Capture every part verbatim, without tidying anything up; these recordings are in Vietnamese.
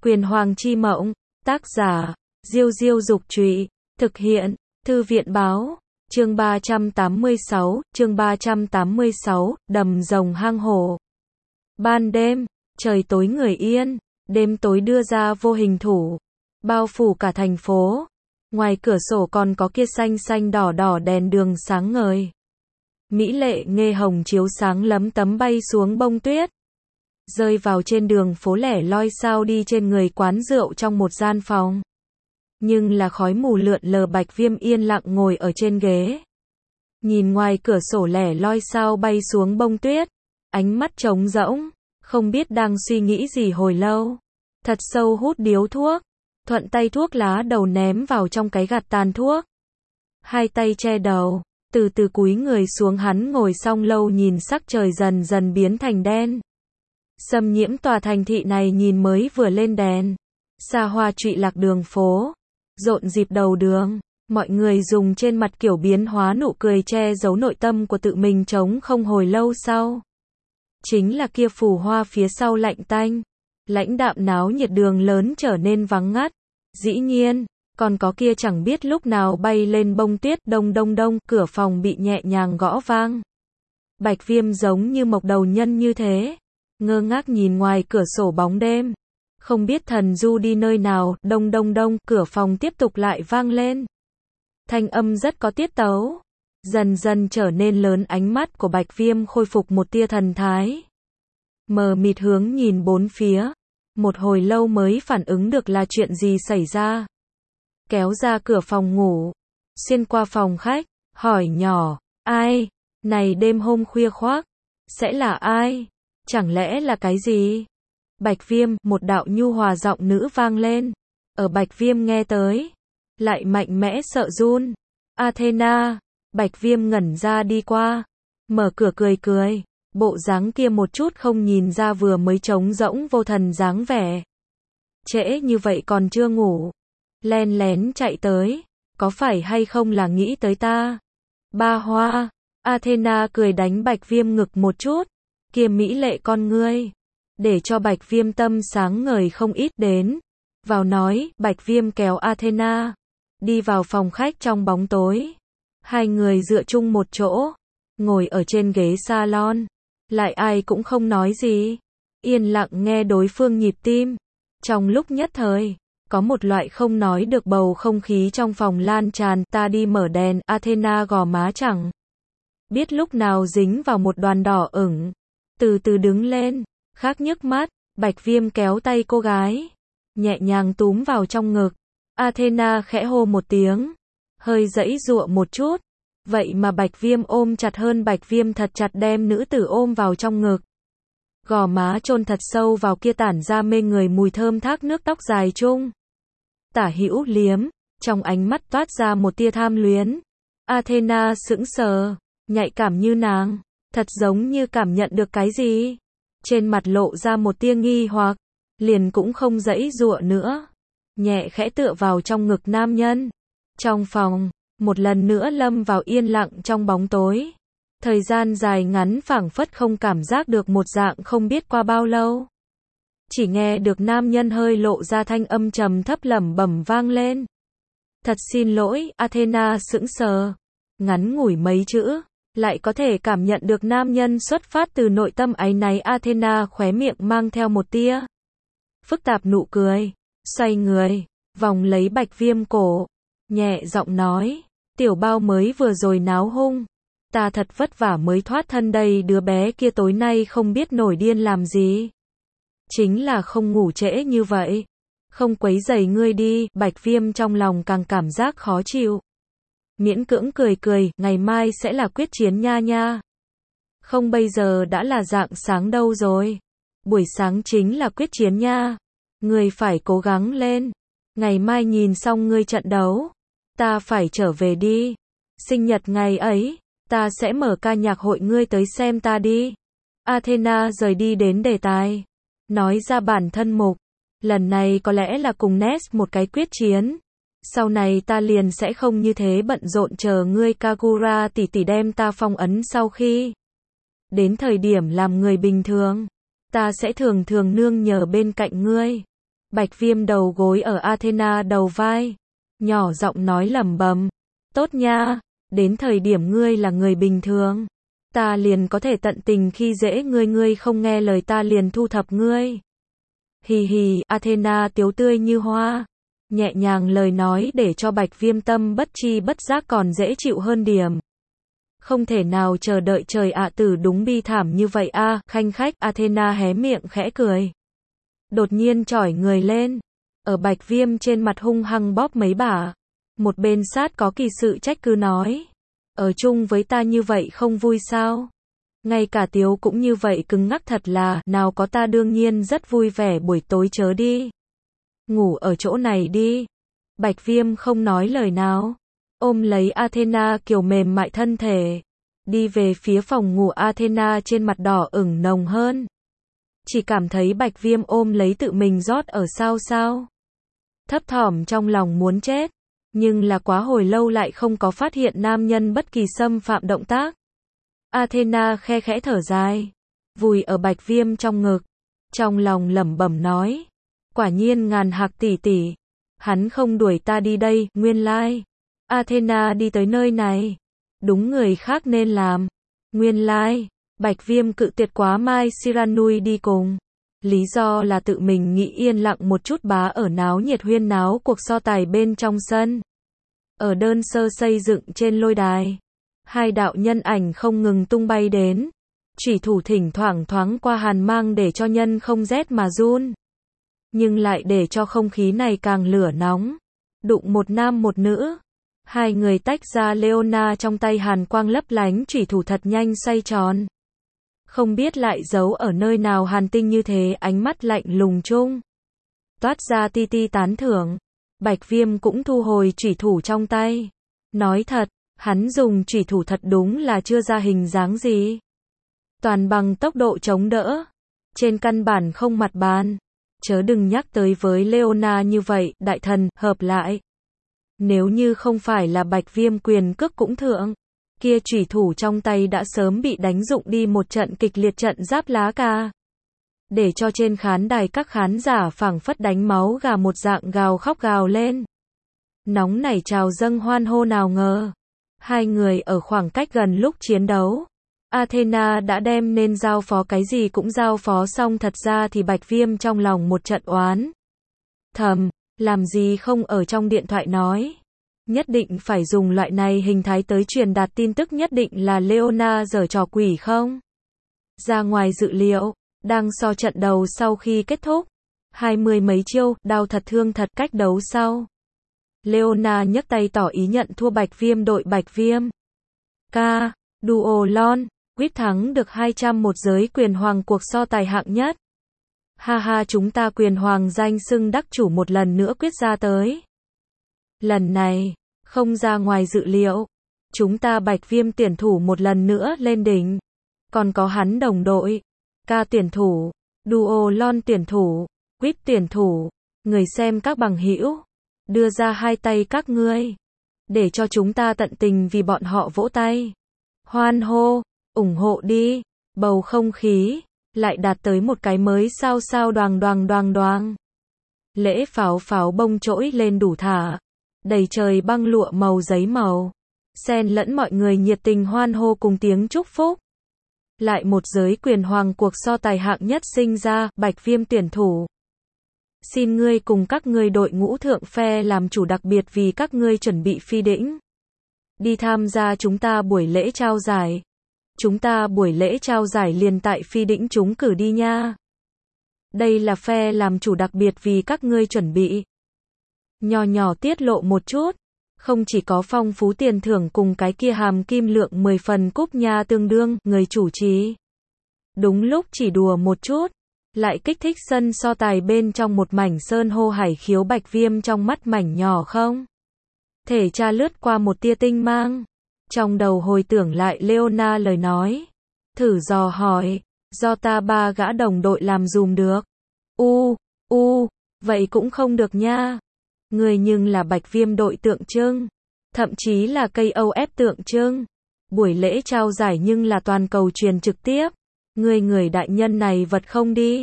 Quyền Hoàng chi mộng, tác giả, Diêu Diêu Dục Trụy, thực hiện, Thư viện Báo, chương ba trăm tám mươi sáu, chương ba trăm tám mươi sáu, đầm rồng hang hổ. Ban đêm, trời tối người yên, đêm tối đưa ra vô hình thủ, bao phủ cả thành phố. Ngoài cửa sổ còn có kia xanh xanh đỏ đỏ đèn đường sáng ngời. Mỹ lệ nghe hồng chiếu sáng lấm tấm bay xuống bông tuyết, rơi vào trên đường phố lẻ loi sao đi trên người quán rượu trong một gian phòng. Nhưng là khói mù lượn lờ. Bạch Viêm yên lặng ngồi ở trên ghế, nhìn ngoài cửa sổ lẻ loi sao bay xuống bông tuyết, ánh mắt trống rỗng, không biết đang suy nghĩ gì hồi lâu. Thật sâu hút điếu thuốc, thuận tay thuốc lá đầu ném vào trong cái gạt tàn thuốc. Hai tay che đầu, từ từ cúi người xuống. Hắn ngồi xong lâu nhìn sắc trời dần dần biến thành đen. Xâm nhiễm tòa thành thị này nhìn mới vừa lên đèn. Xa hoa trụy lạc đường phố, rộn dịp đầu đường, mọi người dùng trên mặt kiểu biến hóa nụ cười che giấu nội tâm của tự mình trống không. Hồi lâu sau, chính là kia phù hoa phía sau lạnh tanh, lãnh đạm náo nhiệt đường lớn trở nên vắng ngắt. Dĩ nhiên, còn có kia chẳng biết lúc nào bay lên bông tuyết. Đông đông đông, cửa phòng bị nhẹ nhàng gõ vang. Bạch Viêm giống như mộc đầu nhân như thế, ngơ ngác nhìn ngoài cửa sổ bóng đêm, không biết thần du đi nơi nào. Đông đông đông, cửa phòng tiếp tục lại vang lên. Thanh âm rất có tiết tấu, dần dần trở nên lớn. Ánh mắt của Bạch Viêm khôi phục một tia thần thái, mờ mịt hướng nhìn bốn phía, một hồi lâu mới phản ứng được là chuyện gì xảy ra. Kéo ra cửa phòng ngủ, xuyên qua phòng khách, hỏi nhỏ, ai? Này đêm hôm khuya khoác, sẽ là ai? Chẳng lẽ là cái gì? Bạch Viêm, một đạo nhu hòa giọng nữ vang lên. Ở Bạch Viêm nghe tới, lại mạnh mẽ sợ run. Athena. Bạch Viêm ngẩn ra đi qua, mở cửa cười cười, bộ dáng kia một chút không nhìn ra vừa mới trống rỗng vô thần dáng vẻ. Trễ như vậy còn chưa ngủ, len lén chạy tới, có phải hay không là nghĩ tới ta? Ba Hoa. Athena cười đánh Bạch Viêm ngực một chút, kia mỹ lệ con ngươi, để cho Bạch Viêm tâm sáng ngời không ít. Đến vào nói. Bạch Viêm kéo Athena đi vào phòng khách trong bóng tối. Hai người dựa chung một chỗ, ngồi ở trên ghế salon, lại ai cũng không nói gì, yên lặng nghe đối phương nhịp tim. Trong lúc nhất thời, có một loại không nói được bầu không khí trong phòng lan tràn. Ta đi mở đèn. Athena gò má chẳng biết lúc nào dính vào một đoàn đỏ ửng, từ từ đứng lên, khắc nhức mắt. Bạch Viêm kéo tay cô gái, nhẹ nhàng túm vào trong ngực. Athena khẽ hô một tiếng, hơi giãy giụa một chút, vậy mà Bạch Viêm ôm chặt hơn. Bạch Viêm thật chặt đem nữ tử ôm vào trong ngực, gò má chôn thật sâu vào kia tản ra mê người mùi thơm thác nước tóc dài chung. Tả hữu liếm, trong ánh mắt toát ra một tia tham luyến. Athena sững sờ, nhạy cảm như nàng, thật giống như cảm nhận được cái gì, trên mặt lộ ra một tia nghi hoặc, liền cũng không giãy giụa nữa, nhẹ khẽ tựa vào trong ngực nam nhân. Trong phòng, một lần nữa lâm vào yên lặng trong bóng tối. Thời gian dài ngắn phảng phất không cảm giác được một dạng không biết qua bao lâu. Chỉ nghe được nam nhân hơi lộ ra thanh âm trầm thấp lẩm bẩm vang lên. Thật xin lỗi. Athena sững sờ, ngắn ngủi mấy chữ, lại có thể cảm nhận được nam nhân xuất phát từ nội tâm áy náy. Athena khóe miệng mang theo một tia phức tạp nụ cười, xoay người, vòng lấy Bạch Viêm cổ, nhẹ giọng nói, tiểu bao mới vừa rồi náo hung, ta thật vất vả mới thoát thân đây. Đứa bé kia tối nay không biết nổi điên làm gì, chính là không ngủ trễ như vậy, không quấy rầy ngươi đi. Bạch Viêm trong lòng càng cảm giác khó chịu, miễn cưỡng cười cười, ngày mai sẽ là quyết chiến nha nha. Không, bây giờ đã là rạng sáng đâu rồi, buổi sáng chính là quyết chiến nha, ngươi phải cố gắng lên, ngày mai nhìn xong ngươi trận đấu, ta phải trở về đi, sinh nhật ngày ấy, ta sẽ mở ca nhạc hội, ngươi tới xem ta đi. Athena rời đi đến đề tài, nói ra bản thân mục, lần này có lẽ là cùng Ness một cái quyết chiến, sau này ta liền sẽ không như thế bận rộn, chờ ngươi. Kagura tỷ tỷ đem ta phong ấn, sau khi đến thời điểm làm người bình thường, ta sẽ thường thường nương nhờ bên cạnh ngươi. Bạch Viêm đầu gối ở Athena đầu vai, nhỏ giọng nói lẩm bẩm, tốt nha, đến thời điểm ngươi là người bình thường, ta liền có thể tận tình khi dễ ngươi, ngươi không nghe lời ta liền thu thập ngươi. Hì hì, Athena tiếu tươi như hoa, nhẹ nhàng lời nói để cho Bạch Viêm tâm bất chi bất giác còn dễ chịu hơn điểm. Không thể nào chờ đợi, trời ạ, tử đúng bi thảm như vậy a, khanh khách. Athena hé miệng khẽ cười, đột nhiên chỏi người lên, ở Bạch Viêm trên mặt hung hăng bóp mấy bả, một bên sát có kỳ sự trách cứ nói, ở chung với ta như vậy không vui sao? Ngay cả tiếu cũng như vậy cứng ngắc thật là, nào có, ta đương nhiên rất vui vẻ, buổi tối chớ đi. Ngủ ở chỗ này đi. Bạch Viêm không nói lời nào, ôm lấy Athena kiểu mềm mại thân thể, đi về phía phòng ngủ. Athena trên mặt đỏ ửng nồng hơn, chỉ cảm thấy Bạch Viêm ôm lấy tự mình rót ở sao sao. Thấp thỏm trong lòng muốn chết, nhưng là quá hồi lâu lại không có phát hiện nam nhân bất kỳ xâm phạm động tác. Athena khe khẽ thở dài, vùi ở Bạch Viêm trong ngực, trong lòng lẩm bẩm nói, quả nhiên ngàn hạc tỷ tỷ, hắn không đuổi ta đi đây, nguyên lai Athena đi tới nơi này, đúng người khác nên làm. Nguyên lai Bạch Viêm cự tuyệt quá Mai Siranui đi cùng, lý do là tự mình nghĩ yên lặng một chút, bá ở náo nhiệt huyên náo cuộc so tài bên trong sân. Ở đơn sơ xây dựng trên lôi đài, hai đạo nhân ảnh không ngừng tung bay đến, chủy thủ thỉnh thoảng thoáng qua hàn mang để cho nhân không rét mà run, nhưng lại để cho không khí này càng lửa nóng. Đụng một nam một nữ, hai người tách ra. Leona trong tay hàn quang lấp lánh, chủy thủ thật nhanh xoay tròn, không biết lại giấu ở nơi nào hàn tinh như thế, ánh mắt lạnh lùng chung toát ra ti ti tán thưởng. Bạch Viêm cũng thu hồi chủy thủ trong tay, nói thật, hắn dùng chủy thủ thật đúng là chưa ra hình dáng gì, toàn bằng tốc độ chống đỡ, trên căn bản không mặt bàn, chớ đừng nhắc tới với Leona như vậy. Đại thần, hợp lại, nếu như không phải là Bạch Viêm quyền cước cũng thượng, kia chủy thủ trong tay đã sớm bị đánh dụng đi một trận kịch liệt trận giáp lá cà, để cho trên khán đài các khán giả phảng phất đánh máu gà một dạng gào khóc gào lên. Nóng nảy trào dâng hoan hô, nào ngờ hai người ở khoảng cách gần lúc chiến đấu, Athena đã đem nên giao phó cái gì cũng giao phó xong. Thật ra thì Bạch Viêm trong lòng một trận oán thầm, làm gì không ở trong điện thoại nói, nhất định phải dùng loại này hình thái tới truyền đạt tin tức, nhất định là Leona giở trò quỷ không? Ra ngoài dự liệu, đang so trận đầu sau khi kết thúc, hai mươi mấy chiêu, đau thật thương thật. Cách đấu sau, Leona nhấc tay tỏ ý nhận thua Bạch Viêm. Đội Bạch Viêm Ca, Duo Lon, quyết thắng được hai trăm một giới quyền hoàng cuộc so tài hạng nhất. Ha ha, chúng ta quyền hoàng danh xưng đắc chủ một lần nữa quyết ra tới. Lần này, không ra ngoài dự liệu, chúng ta Bạch Viêm tuyển thủ một lần nữa lên đỉnh. Còn có hắn đồng đội, Ca tuyển thủ, Duo Lon tuyển thủ, Quýt tuyển thủ, người xem các bằng hữu, đưa ra hai tay các ngươi, để cho chúng ta tận tình vì bọn họ vỗ tay, hoan hô, ủng hộ đi. Bầu không khí lại đạt tới một cái mới sao sao đoàng đoàng đoàng đoàng. Lễ pháo pháo bông trỗi lên đủ thả, đầy trời băng lụa màu giấy màu, xen lẫn mọi người nhiệt tình hoan hô cùng tiếng chúc phúc. Lại một giới quyền hoàng cuộc so tài hạng nhất sinh ra. Bạch Viêm tuyển thủ, xin ngươi cùng các ngươi đội ngũ thượng phe làm chủ, đặc biệt vì các ngươi chuẩn bị phi đỉnh, đi tham gia chúng ta buổi lễ trao giải. Chúng ta buổi lễ trao giải liền tại phi đỉnh chúng cử đi nha. Đây là phe làm chủ đặc biệt vì các ngươi chuẩn bị. Nhỏ nhỏ tiết lộ một chút, không chỉ có phong phú tiền thưởng cùng cái kia hàm kim lượng mười phần cúp nha tương đương, người chủ trì đúng lúc chỉ đùa một chút, lại kích thích sân so tài bên trong một mảnh sơn hô hải khiếu. Bạch Viêm trong mắt mảnh nhỏ không thể tra lướt qua một tia tinh mang, trong đầu hồi tưởng lại Leona lời nói, thử dò hỏi, do ta ba gã đồng đội làm dùm được. U, u, vậy cũng không được nha. Người nhưng là Bạch Viêm đội tượng trưng, thậm chí là ca o ép tượng trưng. Buổi lễ trao giải nhưng là toàn cầu truyền trực tiếp. Người người đại nhân này vật không đi.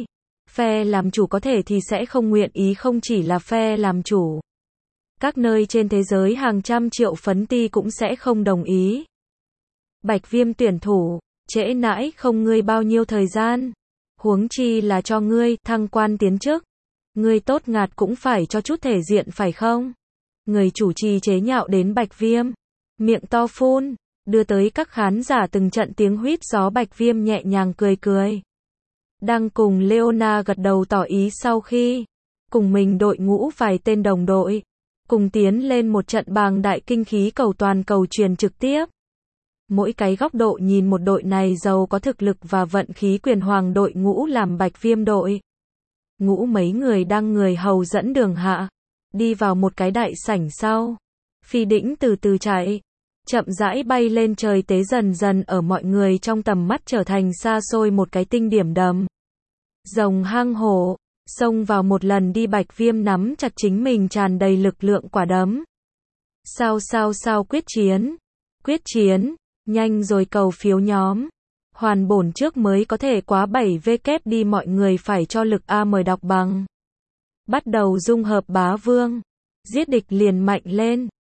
Phe làm chủ có thể thì sẽ không nguyện ý, không chỉ là phe làm chủ. Các nơi trên thế giới hàng trăm triệu phấn ti cũng sẽ không đồng ý. Bạch Viêm tuyển thủ, trễ nãi không ngươi bao nhiêu thời gian. Huống chi là cho ngươi thăng quan tiến chức. Ngươi tốt ngạt cũng phải cho chút thể diện phải không? Người chủ trì chế nhạo đến Bạch Viêm. Miệng to phun, đưa tới các khán giả từng trận tiếng huýt gió. Bạch Viêm nhẹ nhàng cười cười. Đang cùng Leona gật đầu tỏ ý sau khi cùng mình đội ngũ vài tên đồng đội, cùng tiến lên một trận bàng đại kinh khí cầu toàn cầu truyền trực tiếp. Mỗi cái góc độ nhìn một đội này giàu có thực lực và vận khí quyền hoàng đội ngũ làm Bạch Viêm đội. Ngũ mấy người đang người hầu dẫn đường hạ, đi vào một cái đại sảnh sau. Phi đĩnh từ từ chạy, chậm rãi bay lên trời, tế dần dần ở mọi người trong tầm mắt trở thành xa xôi một cái tinh điểm đầm. Rồng hang hổ, xông vào một lần đi. Bạch Viêm nắm chặt chính mình tràn đầy lực lượng quả đấm. Sao sao sao quyết chiến, quyết chiến, nhanh rồi cầu phiếu nhóm. Hoàn bổn trước mới có thể quá bảy vê kép đi, mọi người phải cho lực A mời đọc bằng. Bắt đầu dung hợp bá vương, giết địch liền mạnh lên.